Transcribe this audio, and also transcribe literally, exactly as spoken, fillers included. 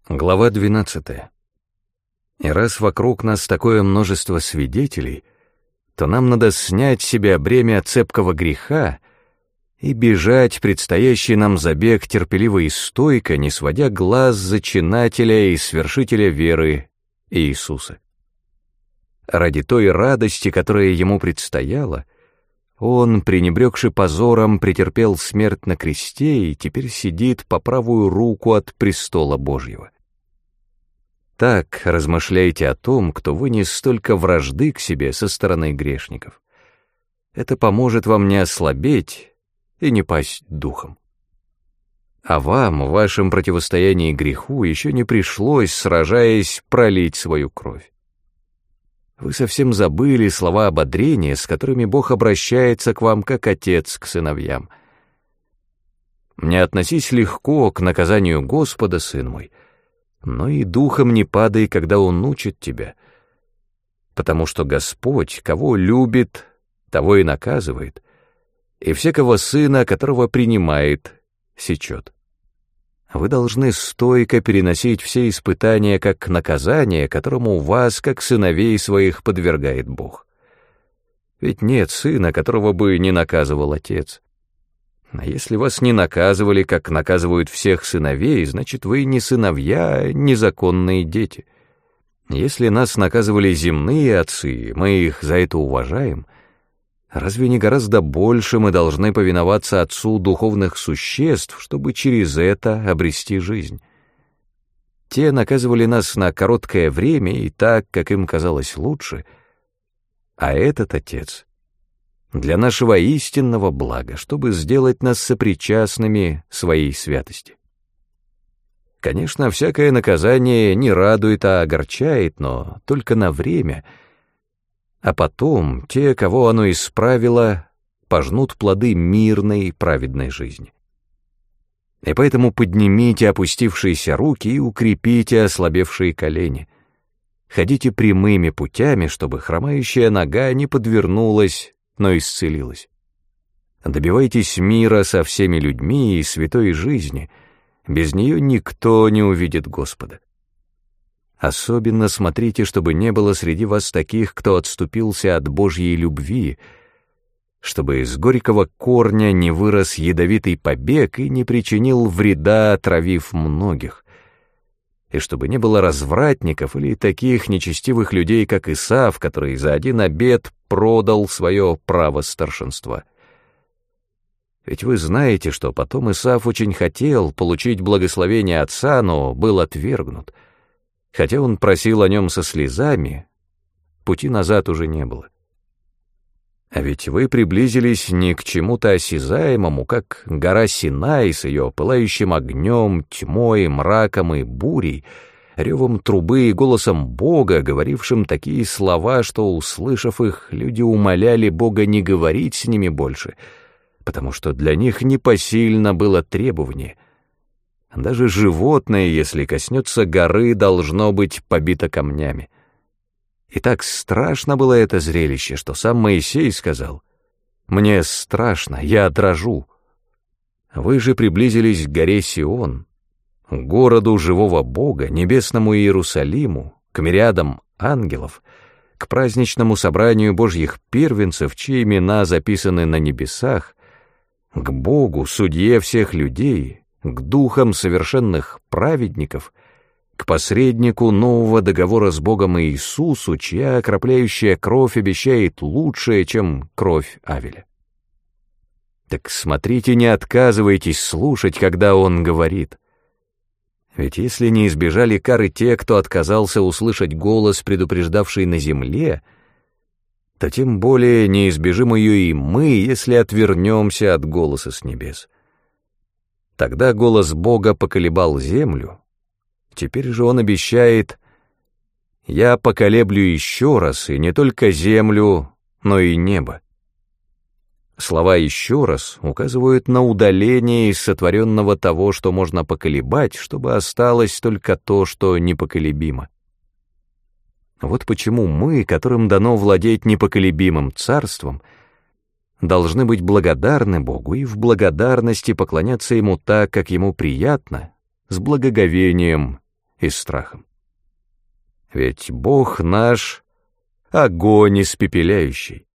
Глава двенадцатая. И раз вокруг нас такое множество свидетелей, то нам надо снять с себя бремя цепкого греха и бежать предстоящий нам забег терпеливо и стойко, не сводя глаз зачинателя и свершителя веры Иисуса. Ради той радости, которая ему предстояла, он, пренебрегши позором, претерпел смерть на кресте и теперь сидит по правую руку от престола Божьего. Так размышляйте о том, кто вынес столько вражды к себе со стороны грешников. Это поможет вам не ослабеть и не пасть духом. А вам в вашем противостоянии греху еще не пришлось, сражаясь, пролить свою кровь. Вы совсем забыли слова ободрения, с которыми Бог обращается к вам как отец к сыновьям. «Не относись легко к наказанию Господа, сын мой, но и духом не падай, когда Он учит тебя, потому что Господь, кого любит, того и наказывает, и всякого сына, которого принимает, сечет. Вы должны стойко переносить все испытания как наказание, которому вас, как сыновей своих, подвергает Бог. Ведь нет сына, которого бы не наказывал отец. А если вас не наказывали, как наказывают всех сыновей, значит, вы не сыновья, а незаконные дети. Если нас наказывали земные отцы, мы их за это уважаем, разве не гораздо больше мы должны повиноваться Отцу духовных существ, чтобы через это обрести жизнь? Те наказывали нас на короткое время и так, как им казалось лучше, а этот Отец — для нашего истинного блага, чтобы сделать нас сопричастными своей святости. Конечно, всякое наказание не радует, а огорчает, но только на время, а потом те, кого оно исправило, пожнут плоды мирной, праведной жизни. И поэтому поднимите опустившиеся руки и укрепите ослабевшие колени. Ходите прямыми путями, чтобы хромающая нога не подвернулась, но исцелилась. Добивайтесь мира со всеми людьми и святой жизни, без нее никто не увидит Господа. Особенно смотрите, чтобы не было среди вас таких, кто отступился от Божьей любви, чтобы из горького корня не вырос ядовитый побег и не причинил вреда, отравив многих, и чтобы не было развратников или таких нечестивых людей, как Исав, который за один обед продал свое право старшинства. Ведь вы знаете, что потом Исав очень хотел получить благословение отца, но был отвергнут. Хотя он просил о нем со слезами, пути назад уже не было. А ведь вы приблизились не к чему-то осязаемому, как гора Синай с ее пылающим огнем, тьмой, мраком и бурей, ревом трубы и голосом Бога, говорившим такие слова, что, услышав их, люди умоляли Бога не говорить с ними больше, потому что для них непосильно было требование. Даже животное, если коснется горы, должно быть побито камнями. И так страшно было это зрелище, что сам Моисей сказал: «Мне страшно, я дрожу». Вы же приблизились к горе Сион, к городу живого Бога, небесному Иерусалиму, к мириадам ангелов, к праздничному собранию Божьих первенцев, чьи имена записаны на небесах, к Богу, судье всех людей, к духам совершенных праведников, к посреднику нового договора с Богом Иисусу, чья окропляющая кровь обещает лучшее, чем кровь Авеля. Так смотрите, не отказывайтесь слушать, когда Он говорит. Ведь если не избежали кары те, кто отказался услышать голос, предупреждавший на земле, то тем более не избежим ее и мы, если отвернемся от голоса с небес. Тогда голос Бога поколебал землю, теперь же Он обещает: «Я поколеблю еще раз, и не только землю, но и небо». Слова «еще раз» указывают на удаление из сотворенного того, что можно поколебать, чтобы осталось только то, что непоколебимо. Вот почему мы, которым дано владеть непоколебимым царством, должны быть благодарны Богу и в благодарности поклоняться Ему так, как Ему приятно, с благоговением и страхом. Ведь Бог наш — огонь испепеляющий.